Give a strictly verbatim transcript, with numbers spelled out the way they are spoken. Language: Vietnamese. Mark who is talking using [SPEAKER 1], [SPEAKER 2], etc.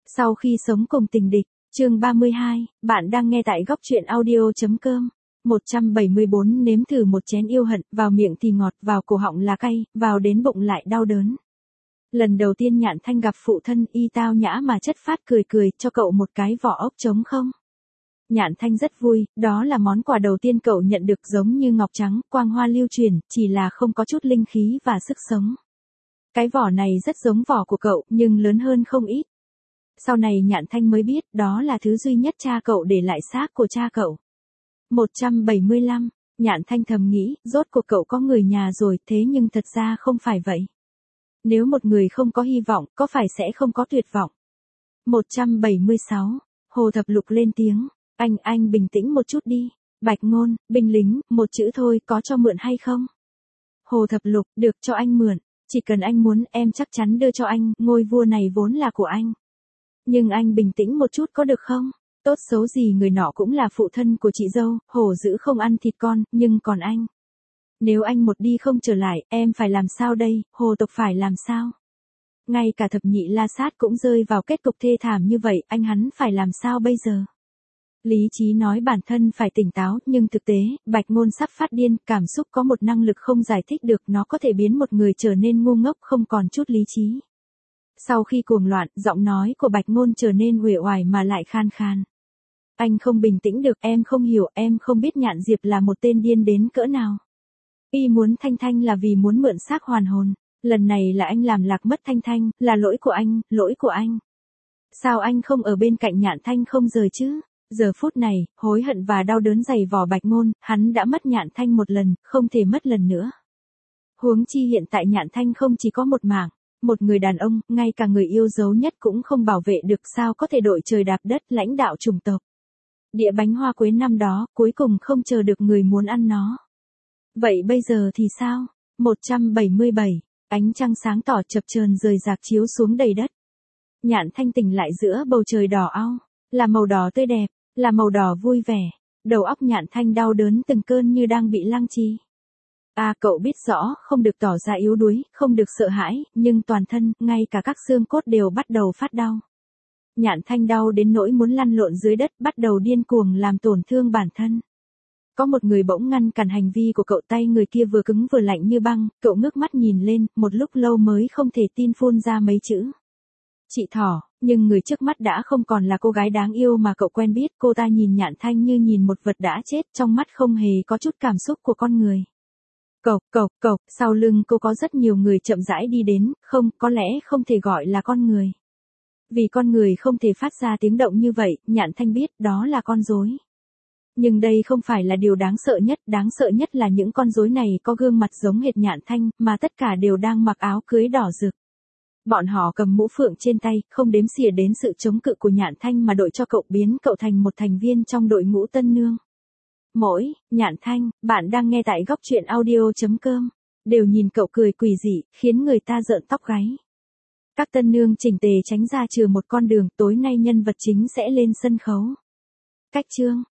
[SPEAKER 1] Sau khi sống cùng tình địch, chương ba mươi hai, bạn đang nghe tại góc truyện audio.com. một trăm bảy mươi bốn Nếm thử một chén yêu hận, vào miệng thì ngọt, vào cổ họng là cay, vào đến bụng lại đau đớn. Lần đầu tiên Nhạn Thanh gặp phụ thân, y tao nhã mà chất phác cười cười, cho cậu một cái vỏ ốc trống không. Nhạn Thanh rất vui, đó là món quà đầu tiên cậu nhận được, giống như ngọc trắng, quang hoa lưu truyền, chỉ là không có chút linh khí và sức sống. Cái vỏ này rất giống vỏ của cậu, nhưng lớn hơn không ít. Sau này Nhạn Thanh mới biết, đó là thứ duy nhất cha cậu để lại xác của cha cậu. một trăm bảy mươi lăm, Nhạn Thanh thầm nghĩ, rốt cuộc cậu có người nhà rồi, thế nhưng thật ra không phải vậy. Nếu một người không có hy vọng, có phải sẽ không có tuyệt vọng? một trăm bảy mươi sáu, Hồ Thập Lục lên tiếng, anh, anh bình tĩnh một chút đi. Bạch Ngôn, binh lính, một chữ thôi, có cho mượn hay không? Hồ Thập Lục, được, cho anh mượn, chỉ cần anh muốn, em chắc chắn đưa cho anh, ngôi vua này vốn là của anh. Nhưng anh bình tĩnh một chút có được không? Tốt xấu gì người nọ cũng là phụ thân của chị dâu, hổ dữ không ăn thịt con, nhưng còn anh. Nếu anh một đi không trở lại, em phải làm sao đây, hồ tộc phải làm sao? Ngay cả thập nhị la sát cũng rơi vào kết cục thê thảm như vậy, anh hắn phải làm sao bây giờ? Lý trí nói bản thân phải tỉnh táo, nhưng thực tế, Bạch Ngôn sắp phát điên, cảm xúc có một năng lực không giải thích được, nó có thể biến một người trở nên ngu ngốc, không còn chút lý trí. Sau khi cuồng loạn, giọng nói của Bạch Ngôn trở nên uể oải mà lại khan khan. Anh không bình tĩnh được, em không hiểu, em không biết Nhạn Diệp là một tên điên đến cỡ nào. Y muốn Thanh Thanh là vì muốn mượn xác hoàn hồn, lần này là anh làm lạc mất Thanh Thanh, là lỗi của anh, lỗi của anh. Sao anh không ở bên cạnh Nhạn Thanh không rời chứ? Giờ phút này, hối hận và đau đớn dày vò Bạch Ngôn, hắn đã mất Nhạn Thanh một lần, không thể mất lần nữa. Huống chi hiện tại Nhạn Thanh không chỉ có một mạng. Một người đàn ông, ngay cả người yêu dấu nhất cũng không bảo vệ được, sao có thể đội trời đạp đất, lãnh đạo chủng tộc. Đĩa bánh hoa quế năm đó, cuối cùng không chờ được người muốn ăn nó. Vậy bây giờ thì sao? một trăm bảy mươi bảy, ánh trăng sáng tỏ chập chờn rời rạc chiếu xuống đầy đất. Nhạn Thanh tỉnh lại giữa bầu trời đỏ au, là màu đỏ tươi đẹp, là màu đỏ vui vẻ. Đầu óc Nhạn Thanh đau đớn từng cơn như đang bị lăng trì. À, cậu biết rõ, không được tỏ ra yếu đuối, không được sợ hãi, nhưng toàn thân, ngay cả các xương cốt đều bắt đầu phát đau. Nhạn Thanh đau đến nỗi muốn lăn lộn dưới đất, bắt đầu điên cuồng làm tổn thương bản thân. Có một người bỗng ngăn cản hành vi của cậu, tay người kia vừa cứng vừa lạnh như băng, cậu ngước mắt nhìn lên, một lúc lâu mới không thể tin phun ra mấy chữ. Chị Thỏ, nhưng người trước mắt đã không còn là cô gái đáng yêu mà cậu quen biết, cô ta nhìn Nhạn Thanh như nhìn một vật đã chết, trong mắt không hề có chút cảm xúc của con người. Cộc, cộc, cộc, sau lưng cô có rất nhiều người chậm rãi đi đến, không, có lẽ không thể gọi là con người. Vì con người không thể phát ra tiếng động như vậy, Nhạn Thanh biết đó là con rối. Nhưng đây không phải là điều đáng sợ nhất, đáng sợ nhất là những con rối này có gương mặt giống hệt Nhạn Thanh, mà tất cả đều đang mặc áo cưới đỏ rực. Bọn họ cầm mũ phượng trên tay, không đếm xỉa đến sự chống cự của Nhạn Thanh mà đội cho cậu, biến cậu thành một thành viên trong đội ngũ tân nương. Mỗi, Nhạn Thanh, bạn đang nghe tại góc truyện audio.com, đều nhìn cậu cười quỷ dị, khiến người ta rợn tóc gáy. Các tân nương chỉnh tề tránh ra trừ một con đường, tối nay nhân vật chính sẽ lên sân khấu. Cách chương.